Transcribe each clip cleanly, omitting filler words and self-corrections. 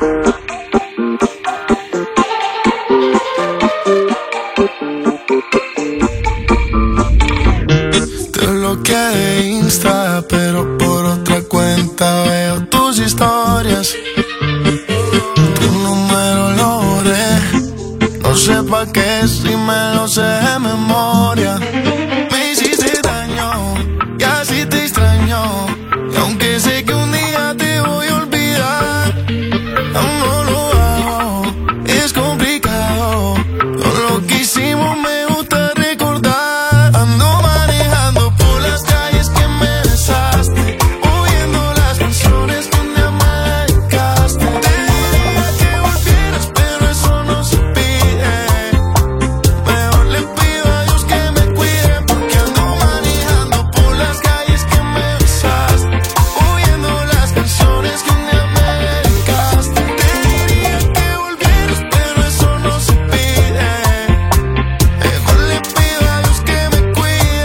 Te bloqueé de Insta, pero por otra cuenta veo tus historias. Tu número lo borré, no sé pa' qué si me lo sé de memoria. Me hiciste daño y así te extraño, y aunque sé que un día te voy a olvidar, aún no lo hago, es complicado. Todo lo que hicimos me gusta recordar. Ando manejando por las calles que me besaste, oyendo las canciones que un día me dedicaste. Te diría que volvieras, pero eso no se pide. Mejor le pido a Dios que me cuide, porque ando manejando por las calles que me besaste, oyendo las canciones que un día me dedicaste. Te diría que volvieras, pero eso no se pide. Mejor le pido a Dios que me cuide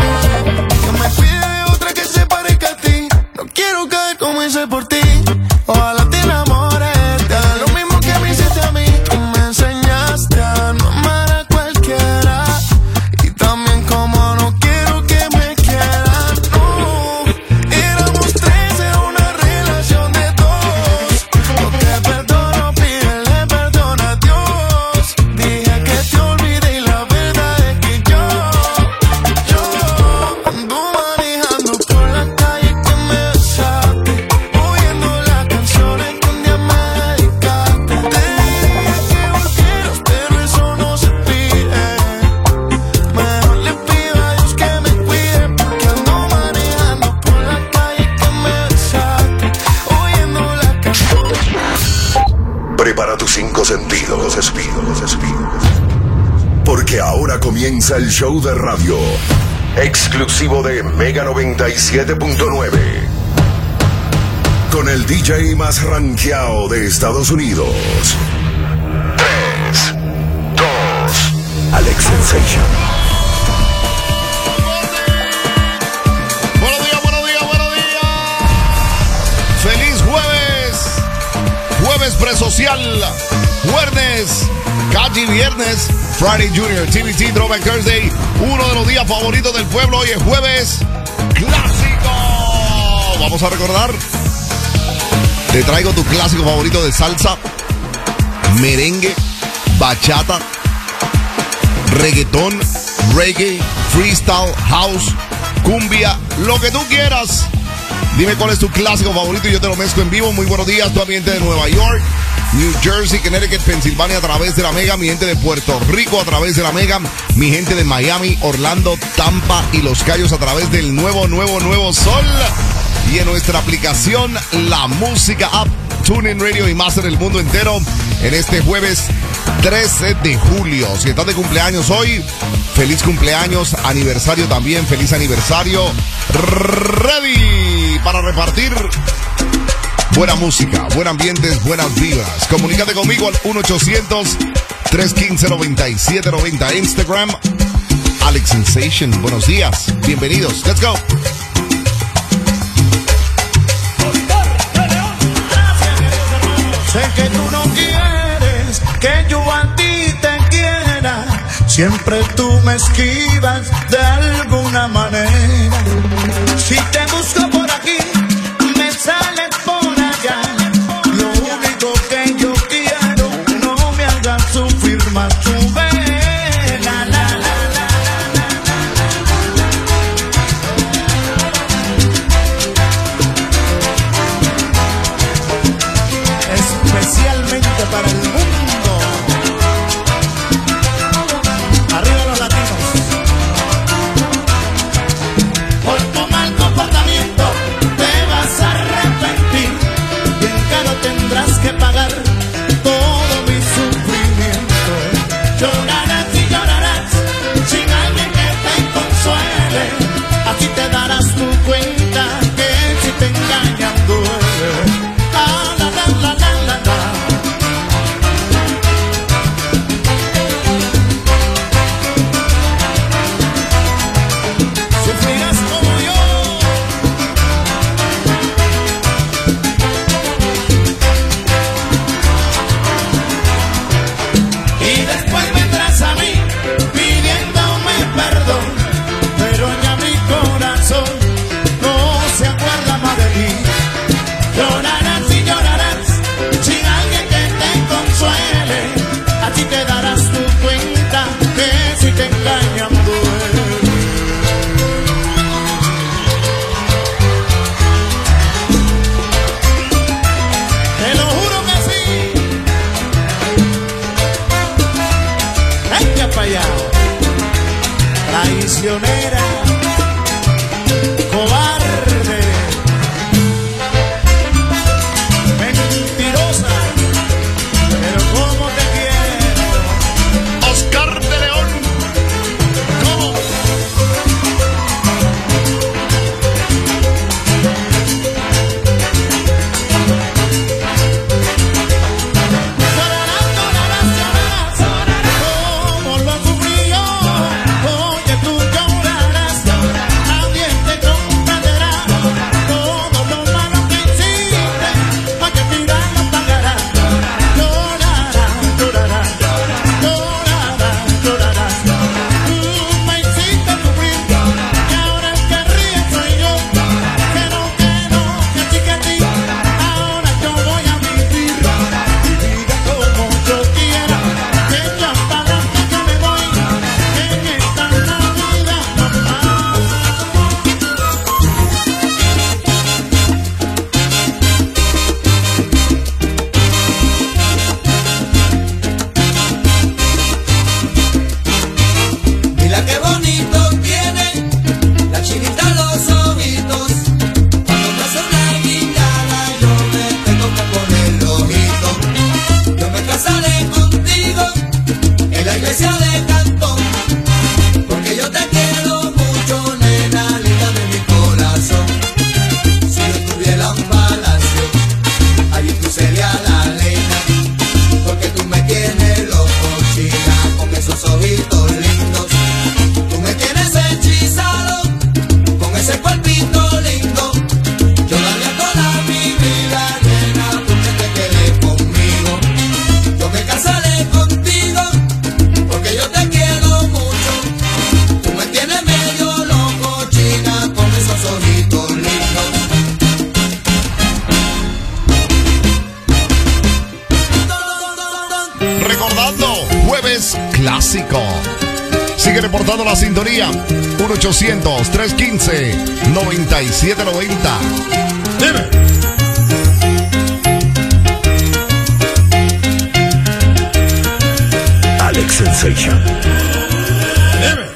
de otra que se parezca a ti. No quiero caer como hice por ti. Ojalá te enamores, te haga lo mismo que me hiciste a mí. Tú me enseñaste a no amar a cualquiera, y también como no quiero que me quieran. No, éramos tres en una relación de dos. No te perdono, pídele perdón a Dios. Dije que te olvidé y la verdad es que yo ando manejando por la calle que me besaste, oyendo las canciones que un día me dedicaste. Te diría que volvieras, pero eso no se pide. Mejor le pido a Dios que me cuide, porque ando manejando por la calle que me besaste, oyendo las canciones. Prepara tus 5 sentidos, porque ahora comienza el show de radio exclusivo de Mega 97.9, con el DJ más rankeado de Estados Unidos. 3, 2, Alex Sensation. Buenos días, buenos días, buenos días. Feliz jueves presocial, viernes, Cachi viernes, Friday Junior, TBT, Throwback Thursday, uno de los días favoritos del pueblo. Hoy es jueves clásico. Vamos a recordar. Te traigo tu clásico favorito de salsa, merengue, bachata, reggaetón, reggae, freestyle, house, cumbia, lo que tú quieras. Dime cuál es tu clásico favorito y yo te lo mezclo en vivo. Muy buenos días, tu ambiente de Nueva York, New Jersey, Connecticut, Pensilvania a través de la Mega, mi gente de Puerto Rico a través de la Mega, mi gente de Miami, Orlando, Tampa y Los Cayos a través del nuevo Sol, y en nuestra aplicación La Música App, TuneIn Radio y más en el mundo entero en este jueves 13 de julio. Si estás de cumpleaños hoy, feliz cumpleaños, aniversario también, feliz aniversario. Ready para repartir buena música, buen ambiente, buenas vibras. Comunícate conmigo al 1-800-315-9790. Instagram, Alex Sensation. Buenos días, bienvenidos. Let's go. Sé que tú no quieres que yo a ti te quiera. Siempre tú me esquivas de alguna manera. Si te busco por aquí, me sales por allá. Lo único que yo quiero, no me hagas sufrir más. Tu vela, la, la, especialmente para el mundo. Arriba los latinos. Por tu mal comportamiento te vas a arrepentir. Bien caro tendrás que pagar recordando, jueves clásico. Sigue reportando la sintonía. 1-800-315-9790. Dime. Alex Sensation. Dime.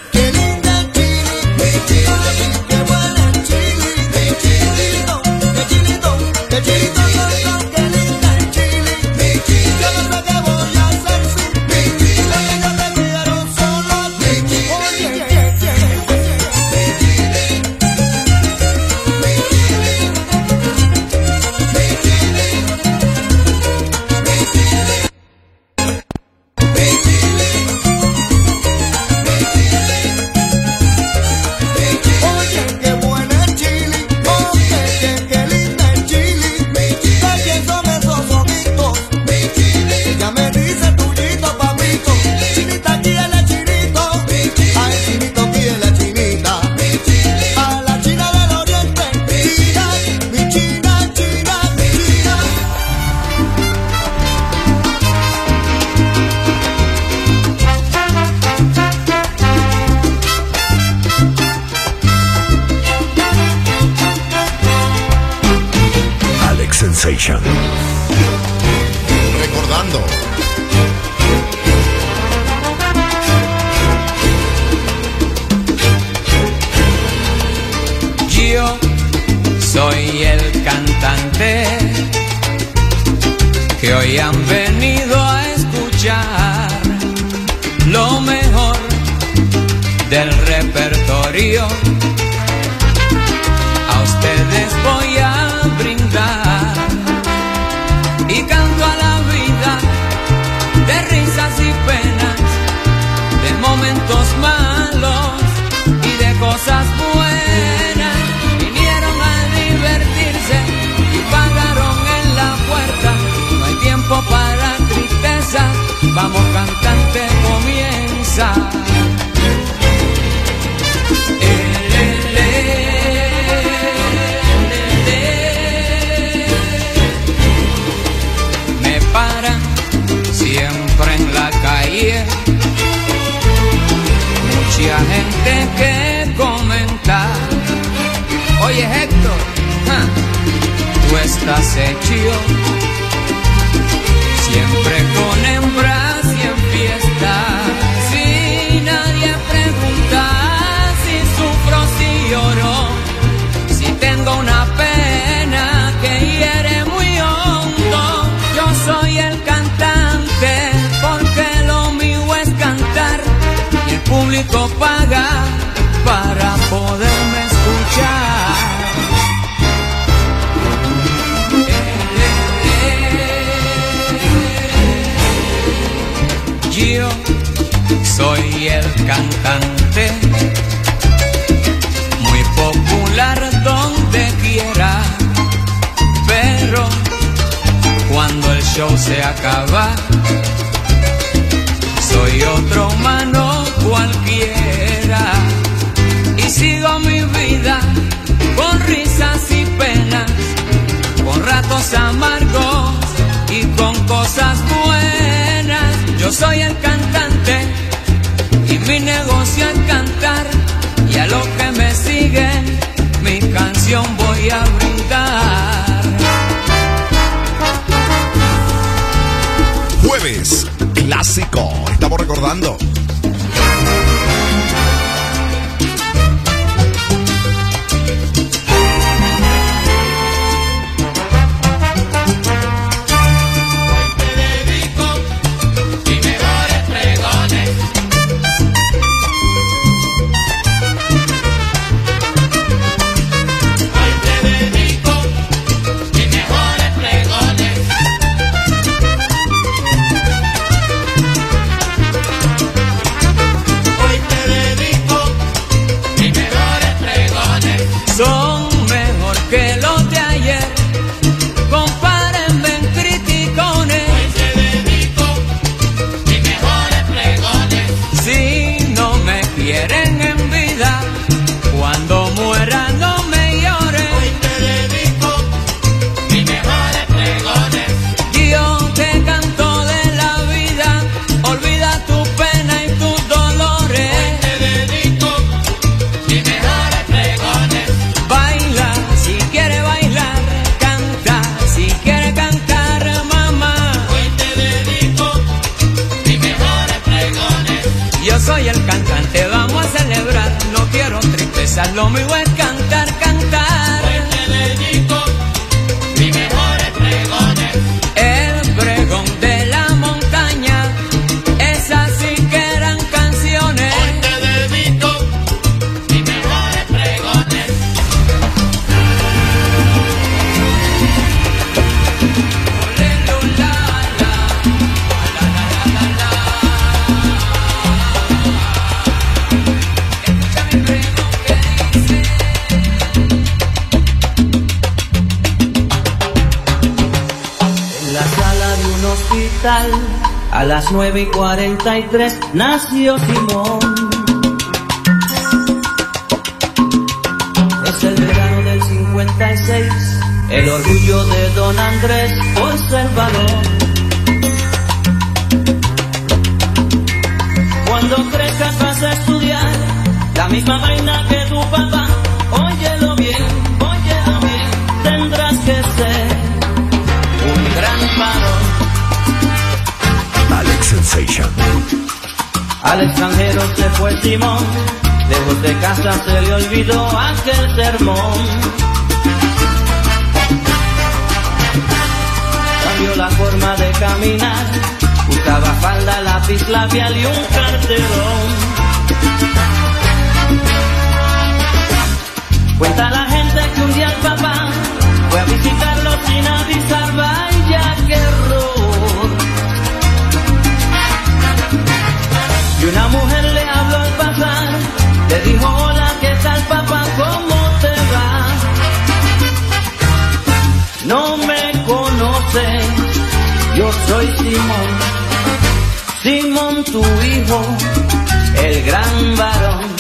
Sensation. Recordando. Yo soy el cantante que hoy han venido a escuchar lo mejor del repertorio. A ustedes voy a brindar y canto a la vida de risas y penas, de momentos malos y de cosas buenas. Vinieron a divertirse y pagaron en la puerta. No hay tiempo para tristeza, vamos cantante, comienza. Siempre en la calle, mucha gente que comenta: oye Héctor, tú estás hecho, siempre con hembras y en fiesta. Si nadie pregunta si sufro, si lloro, si tengo una pena que hiere muy hondo, yo soy el cantante, porque lo mío es cantar y el público paga para poderme escuchar. Yo soy el cantante, muy popular donde quiera, pero cuando el show se acaba, soy otro humano cualquiera y sigo mi vida con risas y penas, con ratos amargos y con cosas buenas. Yo soy el cantante y mi negocio es cantar, y a los que me siguen mi canción voy a brindar. Jueves clásico. Estamos recordando. el cantante, vamos a celebrar. No quiero tristeza, lo mío es cantar, cantar. Pues te dedico mis mejores pregones. El pregón de la montaña, esas sí que eran canciones. Hoy te dedico mis mejores pregones. Escucha mi pregón que dice. En la sala de un hospital, a las 9:43, nació Simón. Es el verano del 56, el orgullo de Don Andrés, pues el valor. Cuando crezcas vas a estudiar la misma vaina que tu papá. Óyelo bien, tendrás que ser un gran varón. Alex Sensation. Al extranjero se fue Simón, lejos de casa se le olvidó aquel sermón. Cambió la forma de caminar, usaba falda, lápiz labial y un carterón. Cuenta la gente que un día el papá fue a visitarlo sin avisar, vaya qué error. Y una mujer le habló al pasar, le dijo: hola, ¿qué tal papá? ¿Cómo te va? No me conoces, yo soy Simón, Simón tu hijo, el gran varón.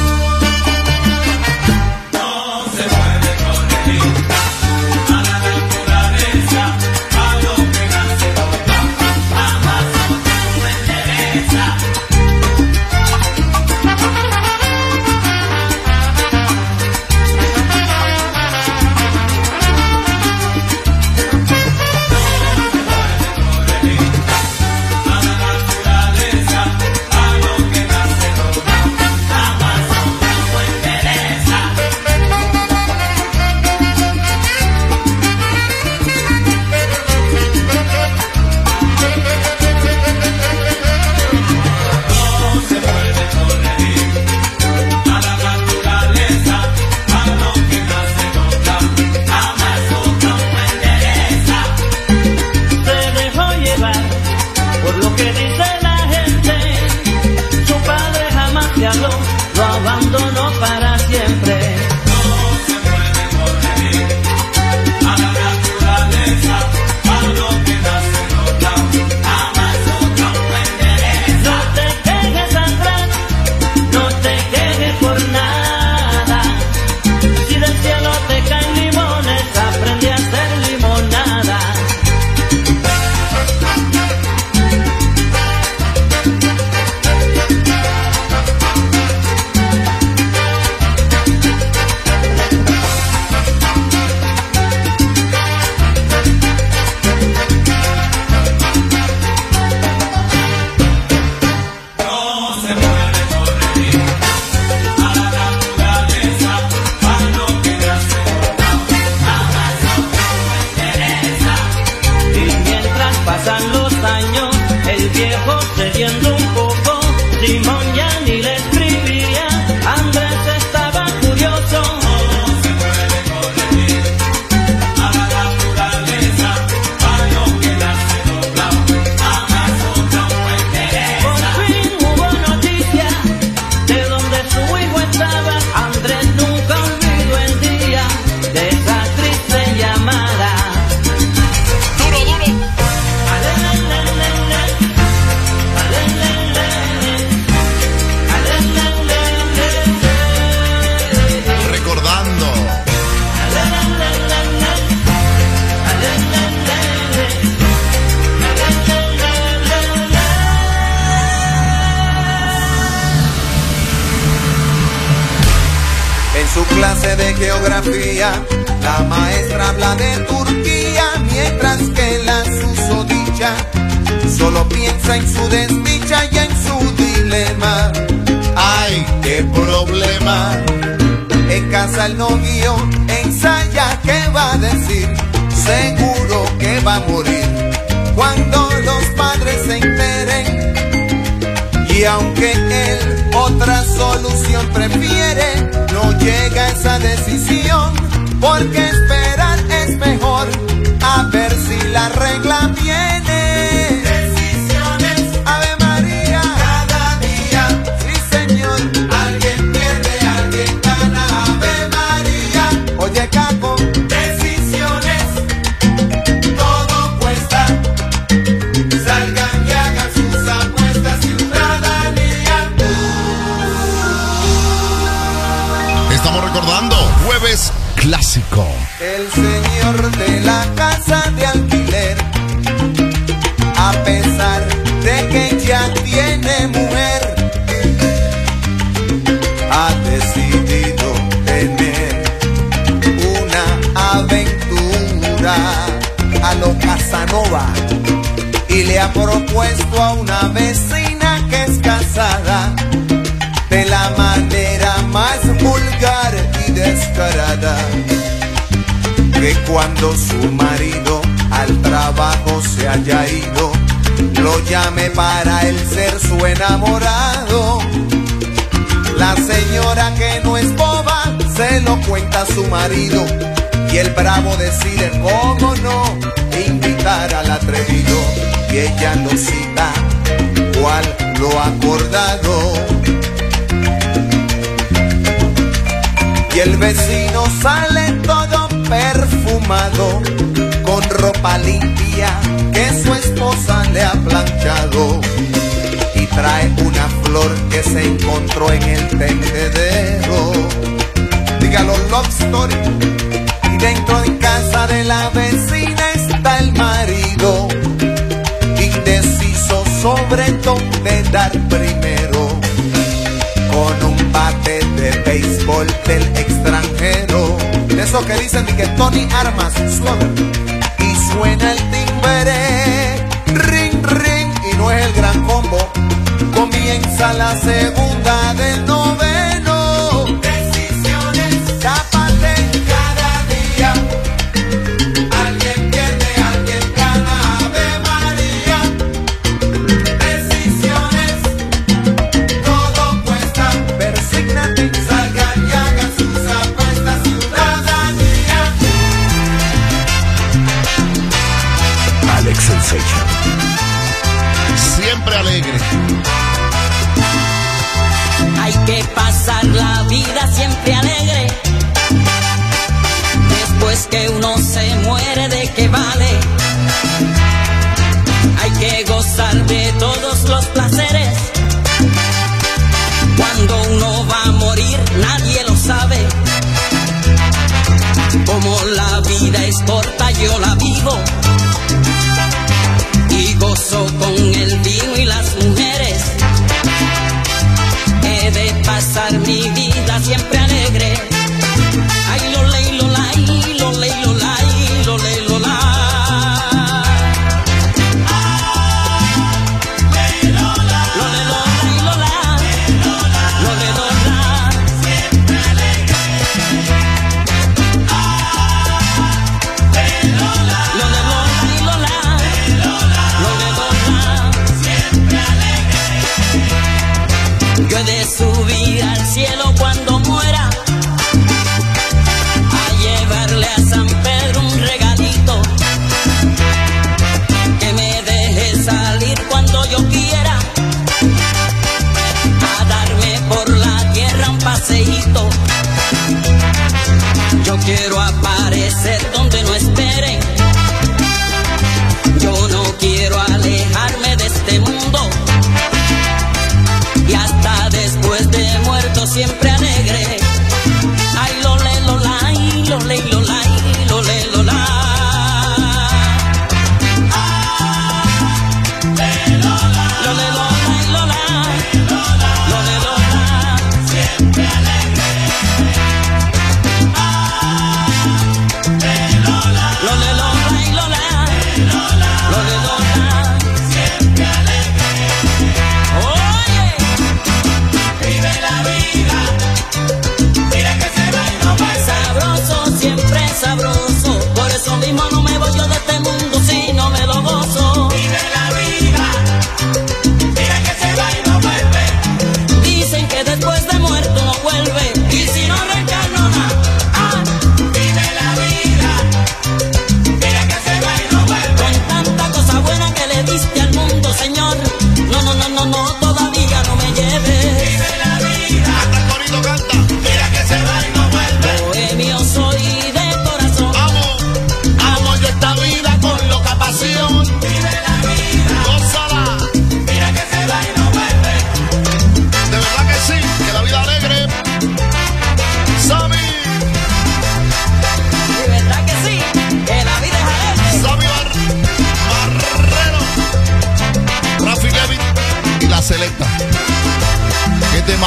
Lo abandonó para siempre. No se puede corregir a la naturaleza, a lo que nace doblado, jamás otro lo endereza. No te quejes atrás, no te quejes por nada. Si del cielo te caen limones, aprende a hacer limonada. Pasan los años, el viejo cediendo un poco, Simón ya ni le escribía, Andrés estaba curioso. No se puede corregir a la naturaleza, a lo que nace doblado, jamás otro lo endereza. Por fin hubo noticia de donde su hijo estaba, Andrés nunca olvidó el día de esa triste llamada. Recordando. En su clase de geografía, la maestra habla de Turquía, mientras que la susodicha solo piensa en su desdicha y en su dilema. qué problema. En casa el novio ensaya qué va a decir, seguro que va a morir cuando los padres se enteren. Y aunque él otra solución prefiere, no llega a esa decisión, porque esperar es mejor, a ver si la regla viene. Decisiones, Ave María, cada día, sí señor. Alguien pierde, alguien gana, Ave María. Oye Caco, decisiones, todo cuesta. Salgan y hagan sus apuestas, ciudadanía. Estamos recordando Jueves Clásico. El señor de la casa de alquiler, a pesar de que ya tiene mujer, ha decidido tener una aventura a lo Casanova y le ha propuesto a una vecina que es casada de la manera más vulgar y descarada, que cuando su marido al trabajo se haya ido, lo llame para él ser su enamorado. La señora, que no es boba, se lo cuenta a su marido, y el bravo decide, cómo no, invitar al atrevido, y ella lo cita, cual lo acordado. Y el vecino sale todo perfumado, con ropa limpia que su esposa le ha planchado, y trae una flor que se encontró en el tendedero. Dígalo, love story. Y dentro de casa de la vecina está el marido, indeciso sobre dónde dar primero, con un bate de béisbol del extranjero, de esos que dicen que Tony Armas, slugger, y suena el timbre, ring, ring, y no es el gran combo. Comienza la segunda del noveno. Decisiones, tápate cada día. Alguien pierde, alguien gana, Ave María. Decisiones, todo cuesta. Persígnate, salgan y hagan sus apuestas, ciudadanía. Alex Sensation. Siempre alegre. Hay que pasar la vida siempre alegre. Después que uno se muere, ¿de qué vale? Hay que gozar de todos los placeres. Cuando uno va a morir, nadie lo sabe. Como la vida es corta, yo la vivo y gozo con el vino y las mujeres. He de pasar mi vida siempre alegre.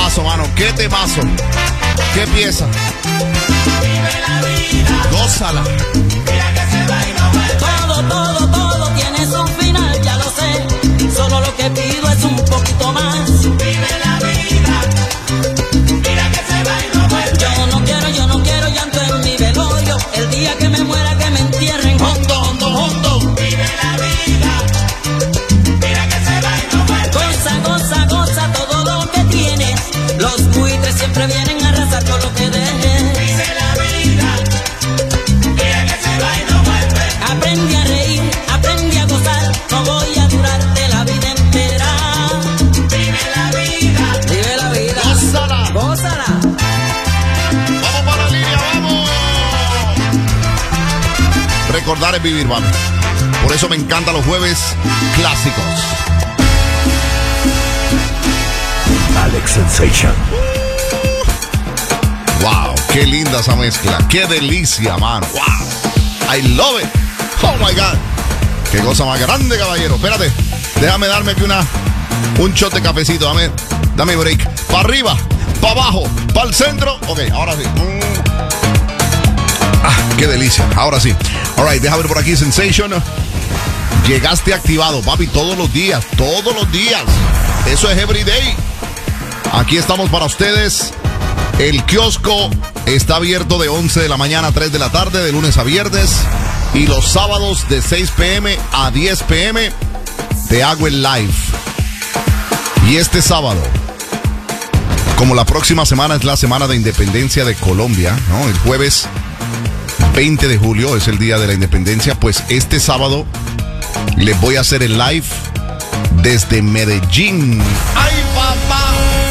temazo, mano. ¿Qué temazo? ¿Qué pieza? Gózala. Todo tiene su final, ya lo sé. Solo lo que pido es un poquito más. Vive la vida. Mira que se va y no vuelve. Yo no quiero llanto en mi velorio. El día que me muera, que me entierren hondo, hondo, hondo. Vive la vida. Mira que se va y no vuelve. Goza todo lo que tienes. Los buitres siempre vienen a arrasar con lo que dejes. Vive la vida. Mira que se va y no vuelve. Aprendí a reír, aprendí a gozar. No voy a durarte la vida entera. Vive la vida. Vive la vida. Gózala. Gózala. Vamos para la línea, vamos. Recordar es vivir, mami. Por eso me encantan los jueves clásicos. Alex Sensation. Wow, qué linda esa mezcla. Qué delicia, mano. Wow. I love it. Oh my God. Qué cosa más grande, caballero. Espérate. Déjame darme aquí un shot de cafecito. Dame break. Para arriba, para abajo, para el centro. Ok, ahora sí. Qué delicia. Ahora sí. All right, déjame ver por aquí, Sensation. Llegaste activado, papi, todos los días. Todos los días. Eso es everyday. Aquí estamos para ustedes. El kiosco está abierto de 11 de la mañana a 3 de la tarde, de lunes a viernes. Y los sábados de 6 p.m. a 10 p.m. te hago el live. Y este sábado, como la próxima semana es la semana de independencia de Colombia, ¿no? El jueves 20 de julio es el día de la independencia. Pues este sábado les voy a hacer el live desde Medellín. ¡Ay, papá!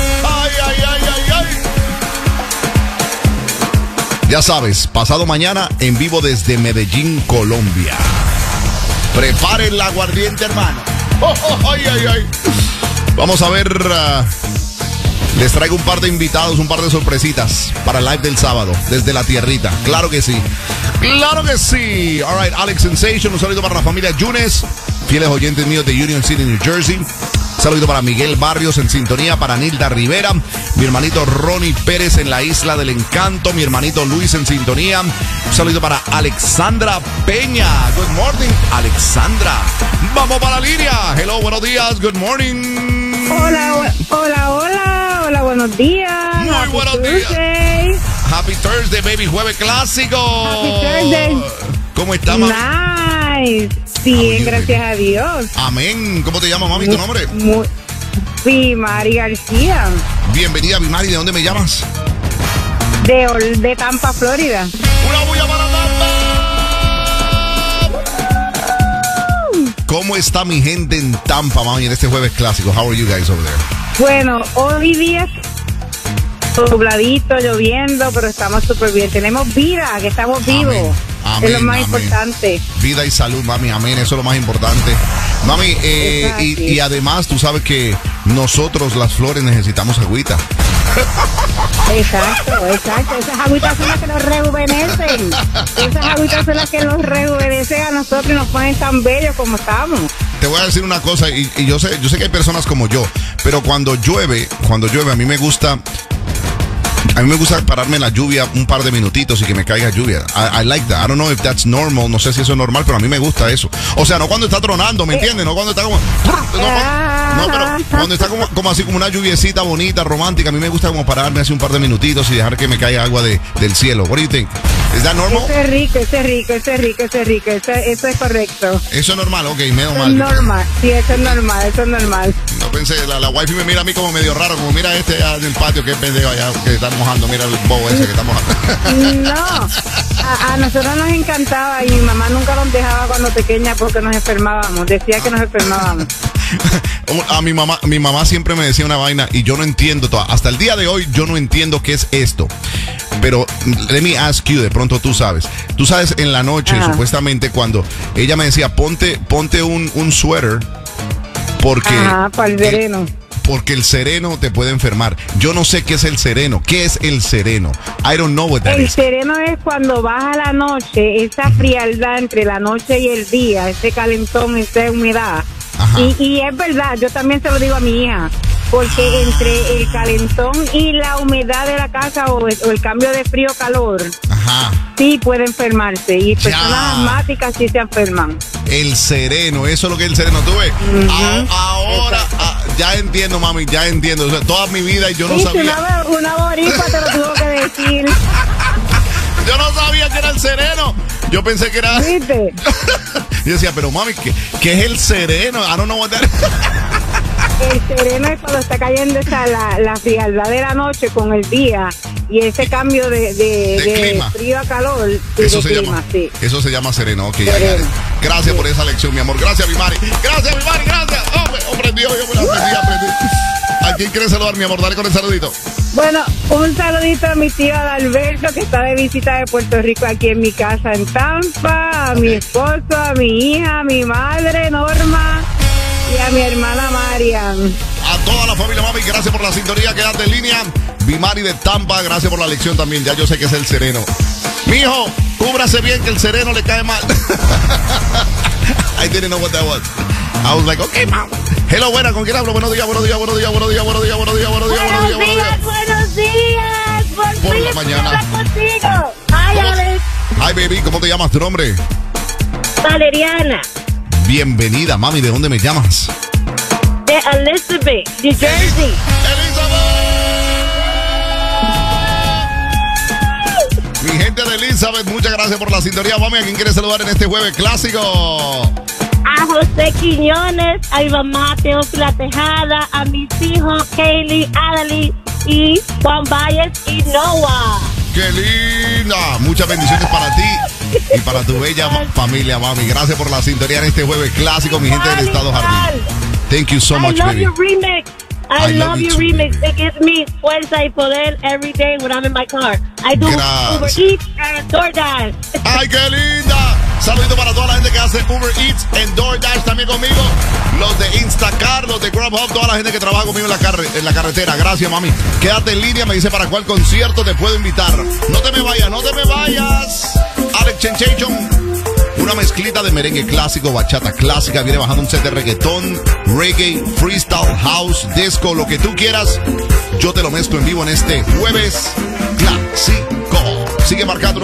Ya sabes, pasado mañana en vivo desde Medellín, Colombia. Preparen el aguardiente, hermano. Vamos a ver. Les traigo un par de invitados, un par de sorpresitas para el live del sábado, desde la tierrita. Claro que sí. Claro que sí. All right, Alex Sensation. Un saludo para la familia Yunes, fieles oyentes míos de Union City, New Jersey. Un saludo para Miguel Barrios en sintonía, para Nilda Rivera, mi hermanito Ronnie Pérez en la Isla del Encanto, mi hermanito Luis en sintonía. Un saludo para Alexandra Peña. Good morning, Alexandra. Vamos para la línea. Hello, buenos días. Good morning. Hola, buenos días. Muy buenos días. Happy Thursday, baby. Jueves clásico. Happy Thursday. ¿Cómo está, mami? Nice. Bien, gracias a Dios. Amén. ¿Cómo te llamas, mami? ¿Tu nombre? Mari García. Bienvenida, Mari. ¿De dónde me llamas? De Tampa, Florida. ¡Una bulla para Tampa! ¿Cómo está mi gente en Tampa, mami, en este jueves clásico? How are you guys over there? Bueno, hoy día nubladito, lloviendo, pero estamos súper bien. Tenemos vida, que estamos vivos. Amén, es lo más amén. importante. Vida y salud, mami, amén, eso es lo más importante. Mami, y además tú sabes que nosotros las flores necesitamos agüita. Exacto. Esas agüitas son las que nos rejuvenecen. Esas agüitas son las que nos rejuvenecen a nosotros y nos ponen tan bellos como estamos. Te voy a decir una cosa, y yo sé que hay personas como yo, pero cuando llueve, a mí me gusta pararme en la lluvia un par de minutitos y que me caiga lluvia. I like that. I don't know if that's normal. No sé si eso es normal, pero a mí me gusta eso. O sea, no cuando está tronando, ¿me entiendes? No cuando está como... No, pero cuando está como así, como una lluviecita bonita, romántica, a mí me gusta como pararme así un par de minutitos y dejar que me caiga agua del cielo. What do you think? ¿Es that normal? Eso es rico. Eso es correcto. Eso es normal, ok, medio mal. Es normal, sí, eso es normal. No pensé, la wifi me mira a mí como medio raro, como mira este allá en el patio, que pendejo allá, que está mojando, mira el bobo ese que está mojando. No, a nosotros nos encantaba y mi mamá nunca nos dejaba cuando pequeña porque nos enfermábamos, decía que nos enfermábamos. A mi mamá siempre me decía una vaina y yo no entiendo, hasta el día de hoy yo no entiendo qué es esto. Pero let me ask you, de pronto tú sabes en la noche, supuestamente cuando ella me decía ponte un suéter porque para el sereno. Porque el sereno te puede enfermar. Yo no sé qué es el sereno. ¿Qué es el sereno? I don't know what that is. El sereno es cuando baja la noche, esa frialdad entre la noche y el día, ese calentón, esa humedad. Y es verdad, yo también se lo digo a mi hija. porque entre el calentón y la humedad de la casa o el cambio de frío-calor, Ajá. sí puede enfermarse. Y personas asmáticas sí se enferman. El sereno, eso es lo que es el sereno. Tú ves, ahora ya entiendo, mami, ya entiendo. O sea, toda mi vida y yo no sabía. Una boricua te lo tuvo que decir. Yo no sabía que era el sereno. Yo pensé que era... ¿Viste? Yo decía, pero mami, ¿qué es el sereno? I don't know what that is. El sereno es cuando está cayendo la frialdad de la noche con el día y ese cambio de frío a calor. Eso se llama, sí. Eso se llama sereno. Ok, sereno. Gracias por esa lección, mi amor. Gracias, mi Mari. Gracias, mi Mari. Gracias. Aprendí. ¿A quién quieres saludar, mi amor? Dale con el saludito. Bueno, un saludito a mi tío Adalberto, que está de visita de Puerto Rico aquí en mi casa en Tampa, a mi esposo, a mi hija, a mi madre Norma y a mi hermana Marian. A toda la familia, mami, gracias por la sintonía. Quédate en línea. Bimari de Tampa, gracias por la lección también. Ya yo sé que es el sereno. Mijo, cúbrase bien que el sereno le cae mal. I didn't know what that was. I was like, okay, mom. Hello, buena, ¿con quién hablo? Buenos días. Buenos días. Por la mañana. Hi, Alex. Hi, baby, ¿cómo te llamas? ¿Tu nombre? Valeriana. Bienvenida, mami. ¿De dónde me llamas? De Elizabeth, New Jersey. Mi gente de Elizabeth, muchas gracias por la sintonía. Mami, ¿a quién quieres saludar en este jueves clásico? A José Quiñones, a mi mamá Teófila Tejada, a mis hijos Kaylee, Adali y Juan Valles y Noah. ¡Qué linda! Muchas bendiciones para ti y para tu bella familia, mami. Gracias por la sintonía en este jueves clásico, mi gente del Estado Jardín. Thank you so much, baby. I love your remix. I love your remix. It gives me fuerza y poder every day when I'm in my car. I do Uber Eats and DoorDash. ¡Ay, qué linda! Saludito para toda la gente que hace Uber Eats and DoorDash también conmigo. Los de Instacart, los de Grubhub, toda la gente que trabaja conmigo en la carretera. Gracias, mami. Quédate en línea, me dice para cuál concierto te puedo invitar. No te me vayas. Alex Sensation. Una mezclita de merengue clásico, bachata clásica. Viene bajando un set de reggaetón, reggae, freestyle, house, disco, lo que tú quieras. Yo te lo mezclo en vivo en este jueves clásico. Sigue marcando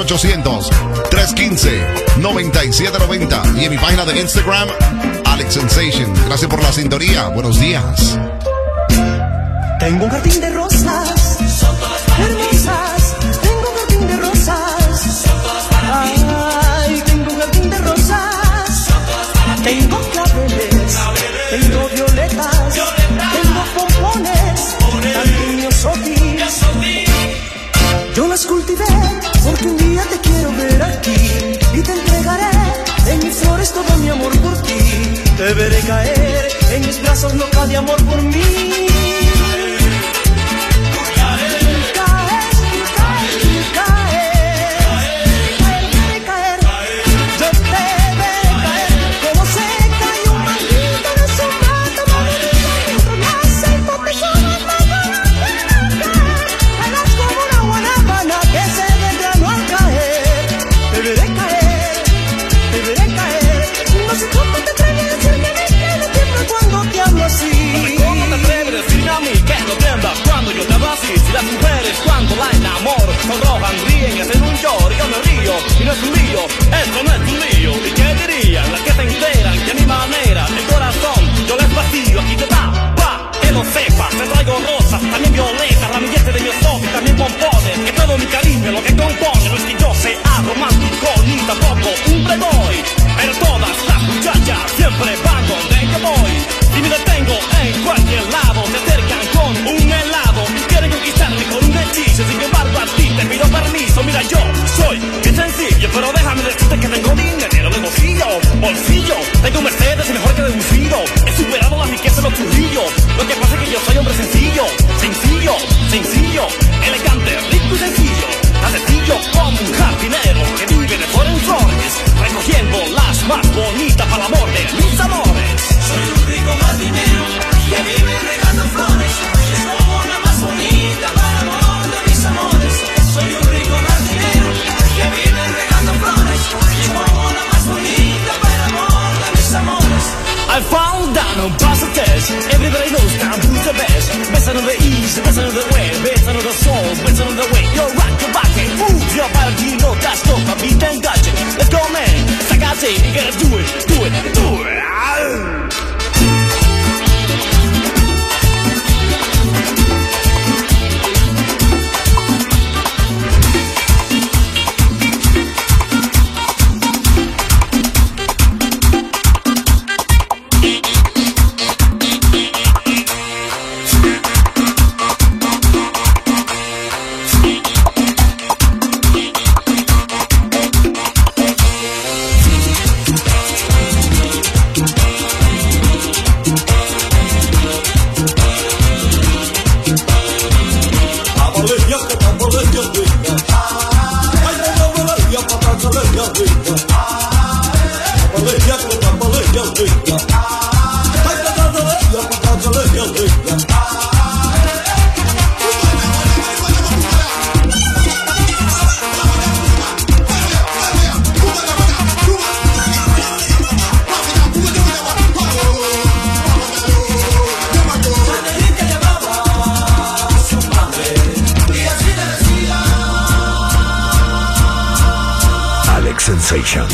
800-315-9790. Y en mi página de Instagram, Alex Sensation. Gracias por la sintonía. Buenos días. Tengo un jardín de rosas, son todas hermosas. Tengo un jardín de rosas, son todas para mí. Ay, tengo un jardín de rosas, son todas para mí. Tengo claveles, tengo violetas, tengo pompones, antonios o yo las cultivé porque un día te quiero ver aquí y te entregaré en mis flores todo mi amor por ti. Te veré caer en mis brazos loca de amor por mí. Las mujeres cuando la enamoro sonrojan, ríen y hacen un lloro y yo me río. Y no es un lío, esto no es un lío. ¿Y qué dirían las que se enteran que a mi manera el corazón yo les vacío? Aquí te da, pa, que lo sepas. Te traigo rosas, también violetas, ramillete de mi ojos y también pompones. Que todo mi cariño lo que compone. No es que yo sea romántico ni tampoco un playboy, pero todas las muchachas siempre van donde yo voy. Y me detengo en cualquier lado, se acercan con un helado, quieren conquistarme con un hechizo. Sin embargo a ti te pido permiso. Mira, yo soy bien sencillo, pero déjame decirte que tengo dinero. Sensation.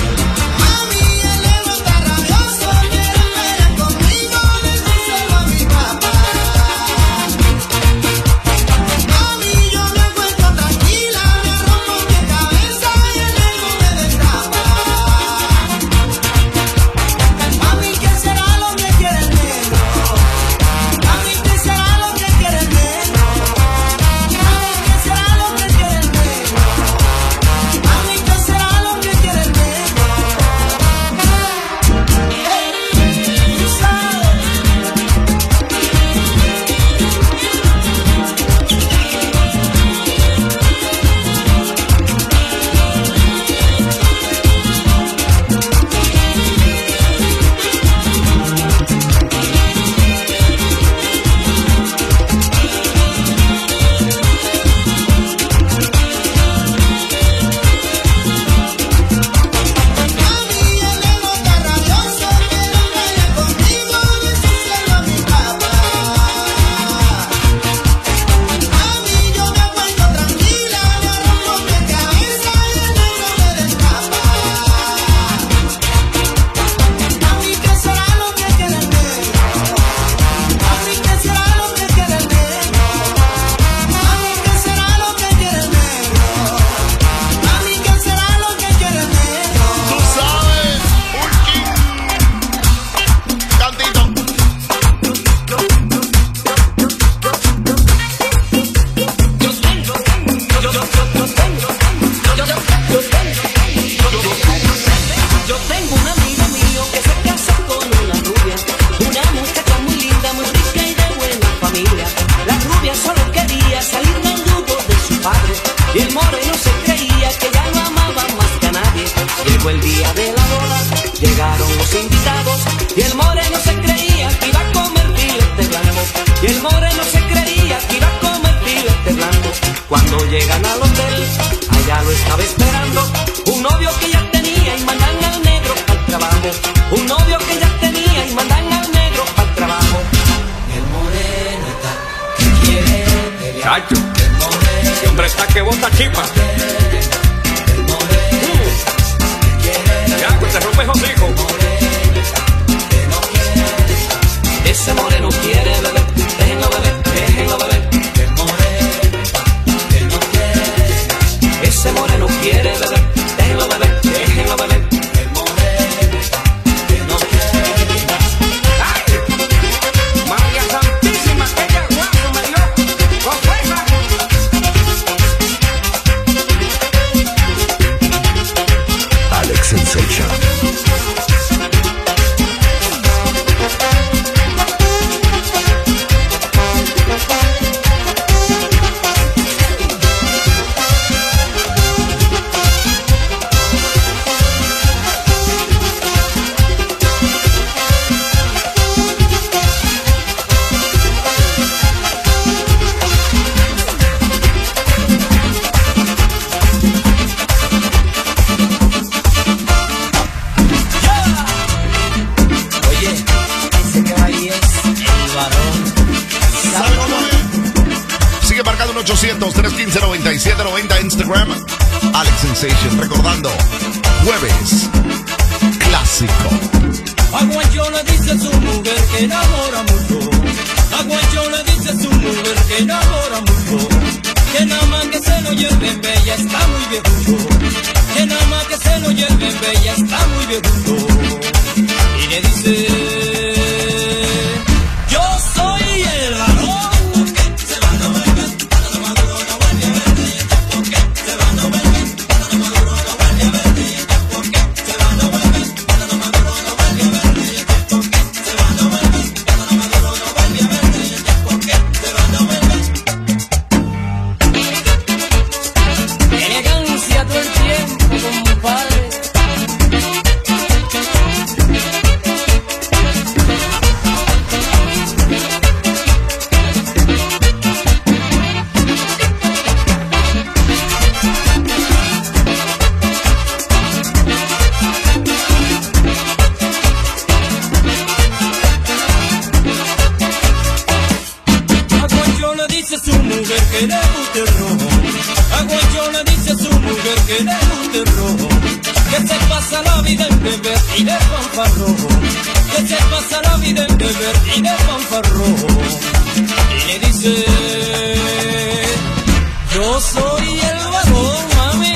Sigue marcado en 800-315-9790 Instagram. Alex Sensation, recordando, jueves clásico. A Guancho le dice a su mujer que enamora mucho. A Guancho le dice a su mujer que enamora mucho. Que nada más que se lo lleven bella está muy viejucho. Que nada más que se lo lleven bella está muy viejucho. Y le dice, yo soy el varón. Que le guste el rojo. A Guancho le dice a su mujer que le guste el rojo. Que se pasa vida en beber y de fanfarrón, que se pasa la vida en beber y de fanfarrón. Y le dice, yo soy el varón, mami.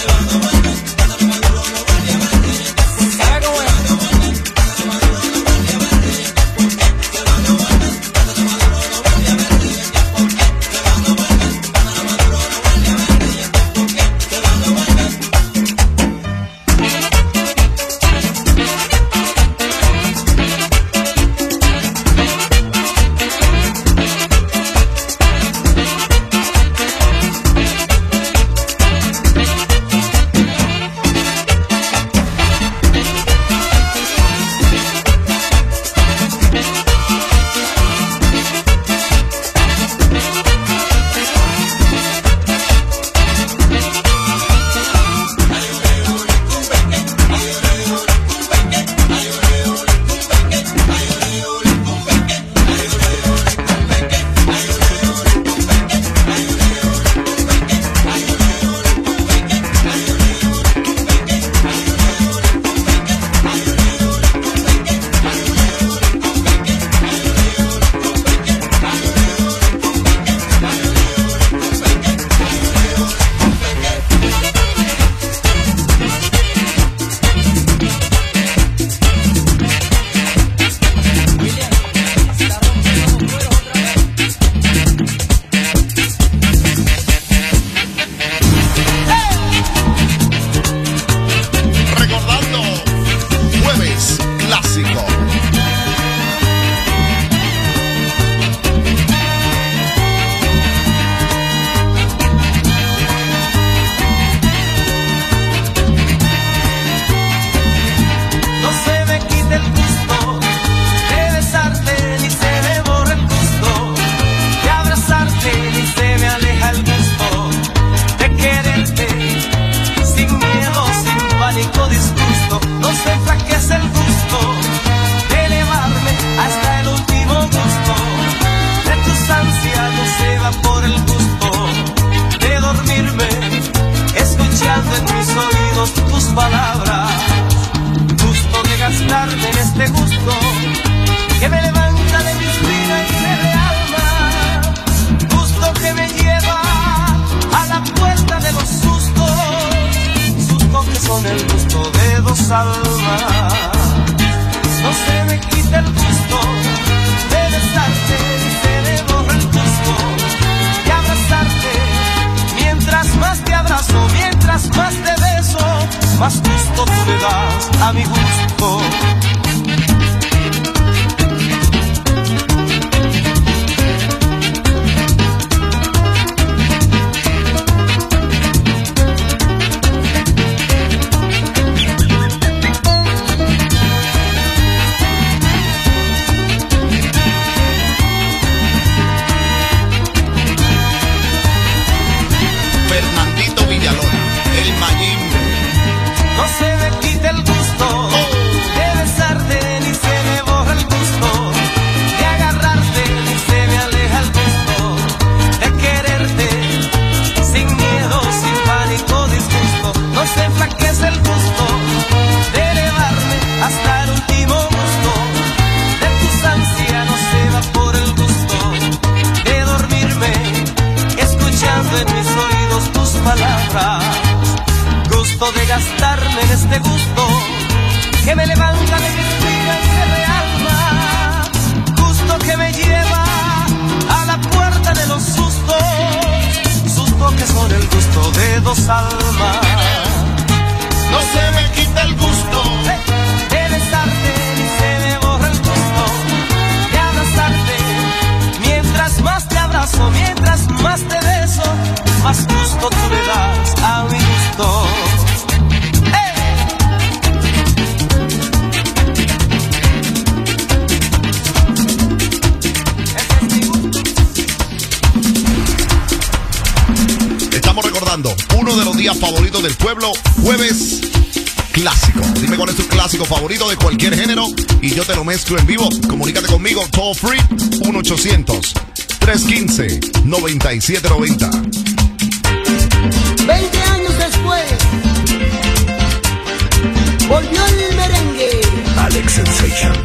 Uno de los días favoritos del pueblo, jueves clásico. Dime cuál es tu clásico favorito de cualquier género y yo te lo mezclo en vivo. Comunícate conmigo, toll free, 1-800-315-9790. 20 años después, volvió el merengue. Alex Sensation.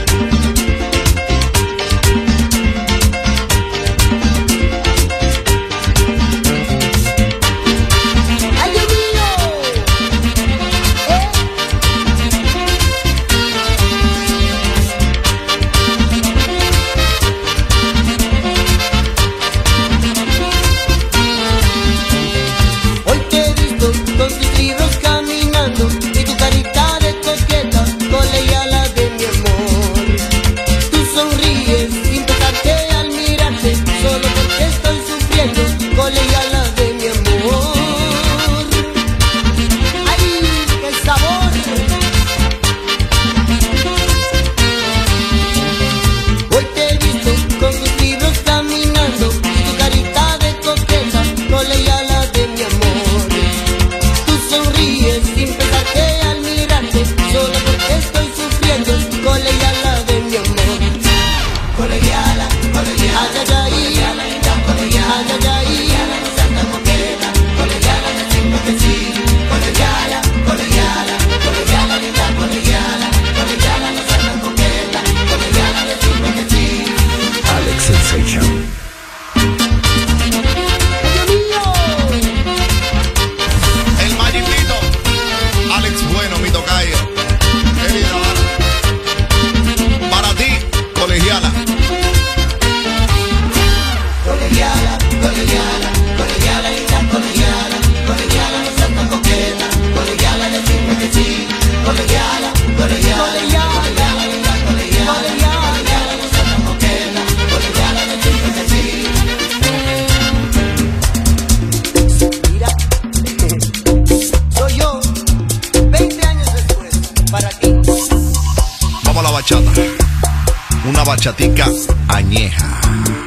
Una bachatica añeja.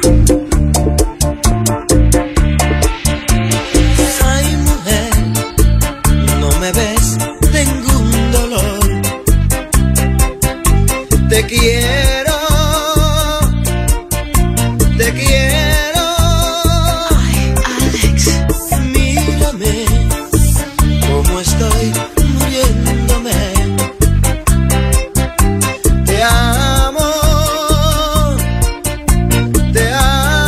Ay, mujer, no me ves, tengo un dolor. Te quiero, te quiero. Ay, Alex, mírame, cómo estoy muriéndome. Te amo, te amo.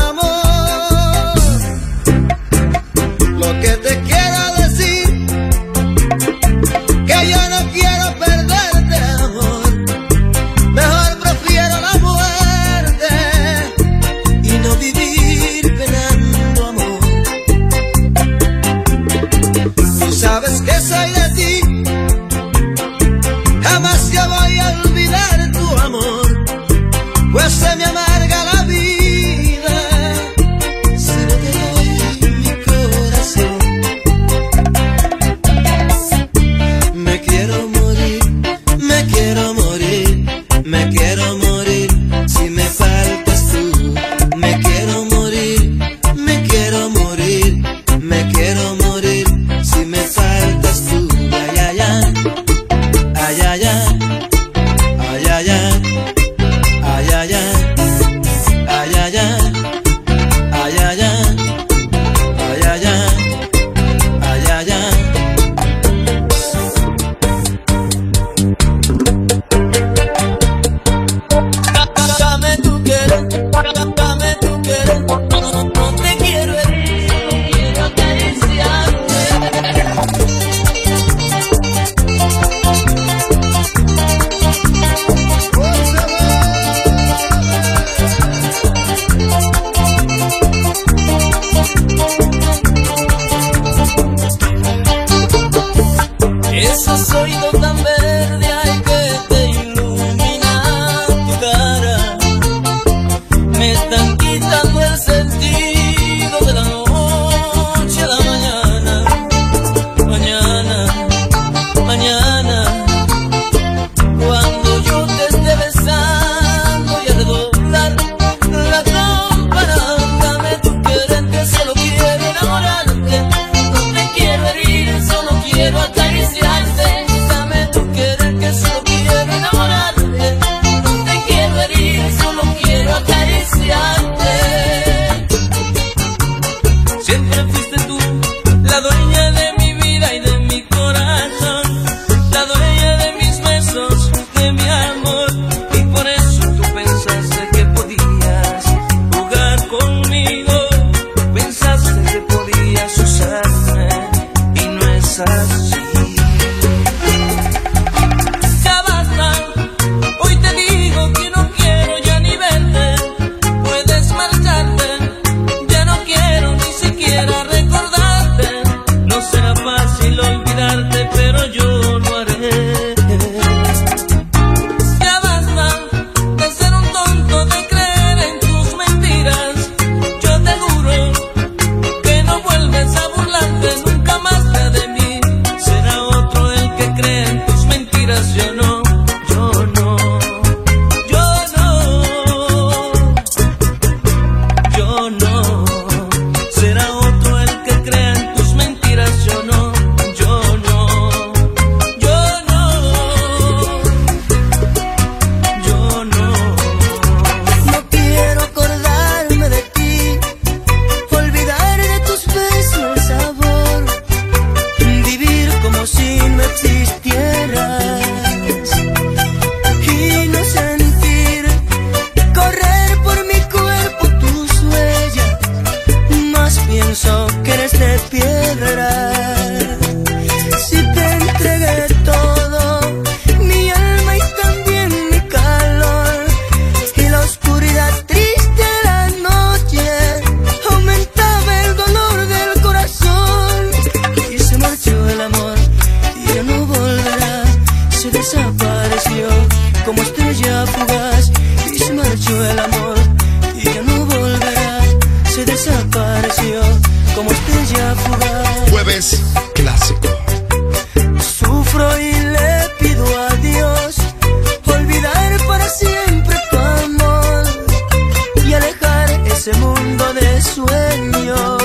el amor y ya no volverá. Se desapareció como estrella fugaz. Jueves clásico. Sufro y le pido a Dios olvidar para siempre tu amor y alejar ese mundo de sueños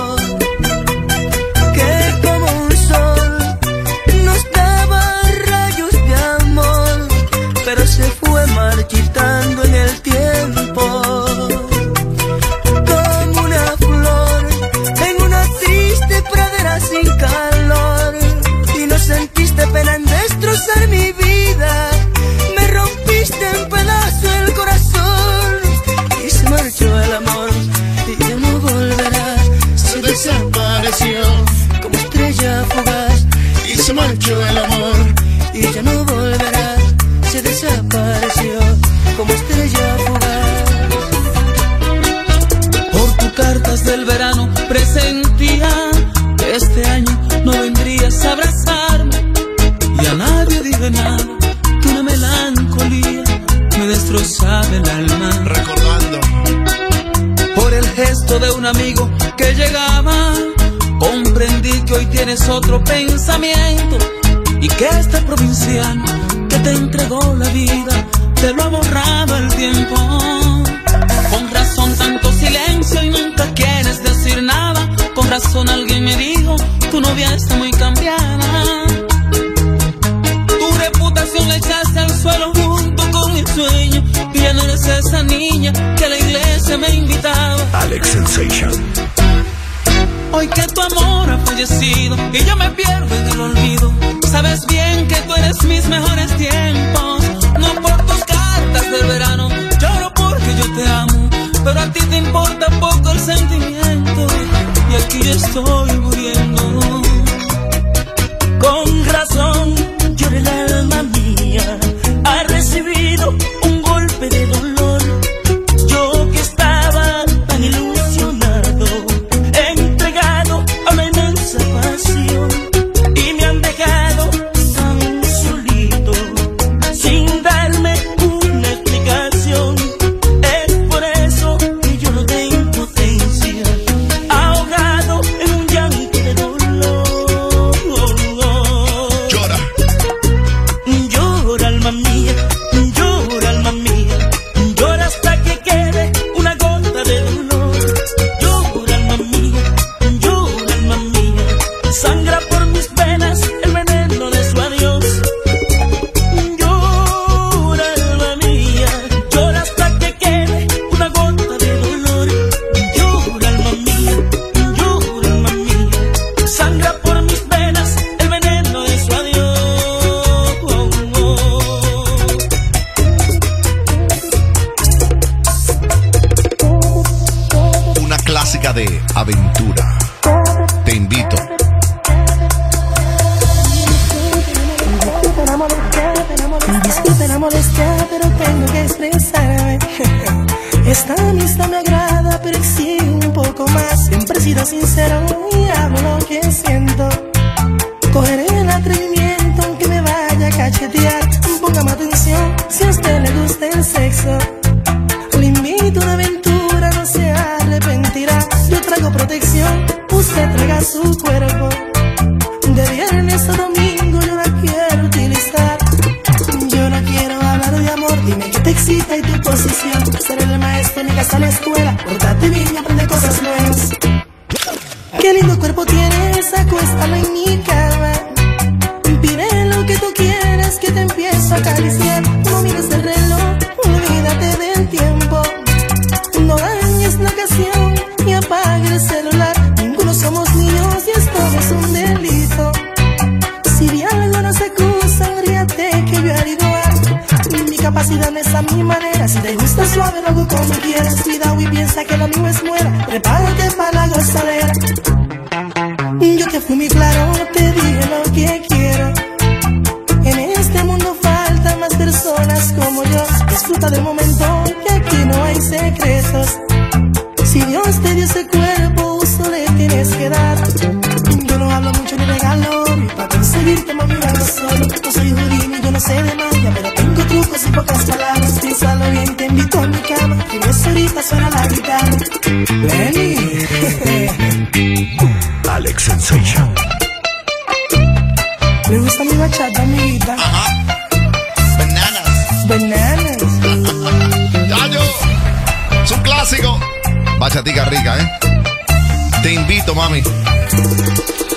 que como un sol nos daba rayos de amor, pero se fue marchitando en el tiempo como una flor en una triste pradera sin calor. Y no sentiste pena en destrozar mi vida, me rompiste en pedazos el corazón y se marchó el amor y ya no volverá. Se desapareció como estrella fugaz y se marchó el amor y ya no volverá. Se desapareció como estrella fugaz. Por tus cartas del verano presentía que este año no vendrías a abrazarme y a nadie dije nada, que una melancolía me destrozaba el alma. Recordando. Por el gesto de un amigo que llegaba, comprendí que hoy tienes otro pensamiento y que este provinciano que te entregó la vida te lo ha borrado el tiempo. Con razón tanto silencio y nunca quieres decir nada. Con razón alguien me dijo, tu novia está muy cambiada. Tu reputación la echaste al suelo junto con mi sueño y ya no eres esa niña que a la iglesia me invitaba. Alex Sensation. Hoy que tu amor ha fallecido y yo me pierdo en el olvido, sabes bien que tú eres mis mejores tiempos. No por tus cartas del verano, lloro porque yo te amo, pero a ti te importa poco el sentimiento y aquí yo estoy muriendo. Con razón llora el alma mía, ha recibido un golpe de dolor. Yo que estaba tan ilusionado, entregado a una inmensa pasión, y me han dejado tan solito, sin darme una explicación. Es por eso que yo no tengo potencia, ahogado en un llanto de dolor. Llora. Llora alma mía, llora alma mía, llora hasta que quede una gota de dolor. Llora alma mía, sangra por mis venas el veneno de su adiós. Llora alma mía, llora hasta que quede una gota de dolor. Llora alma mía, sangra por mis venas el veneno de su adiós. Una clásica de aventura. Te invito. Disculpe la molestia, pero tengo que expresarme. Esta amistad me agrada, pero exige un poco más. Siempre he sido sincero y hablo lo que siento. Cogeré el atrevimiento aunque me vaya a cachetear. Póngame atención si a usted le gusta el sexo. Le invito a una aventura, no se arrepentirá. Yo traigo protección, usted traiga su cuerpo. De viernes a domingo yo la quiero utilizar. Yo no quiero hablar de amor, dime qué te excita y tu posición. Ser el maestro en mi casa, la escuela, pórtate bien y aprende cosas nuevas. Qué lindo cuerpo tienes, acuéstalo en mi cama. Pide lo que tú quieras, que te empiezo a acariciar. No mires el reloj, olvídate del tiempo. No dañes la ocasión y apague el celular. Ninguno somos niños y esto no es un delito. Si de algo nos acusan, ríate que yo haré igual. Mi capacidad no es a mi manera. Si te gusta suave, lo hago como quieras. Cuidado y piensa que lo mío es muera. Prepárate para la gozadera. Yo te fui muy claro, te dije lo que quiero. En este mundo faltan más personas como yo. Disfruta del momento, que aquí no hay secretos. Si Dios te dio ese cuerpo, uso le tienes que dar. Yo no hablo mucho ni regalo, y para conseguirte mami lo hago solo. No soy judío y yo no sé de magia, pero tengo trucos y pocas palabras. Piénsalo bien, te invito a mi cama. En esa ahorita suena la guitarra. Lenny. Alex Sensation. Me gusta mi bachata, amiguita. Ajá. Bananas. ¡Yayo! Es un clásico. Bachatica rica, ¿eh? Te invito, mami.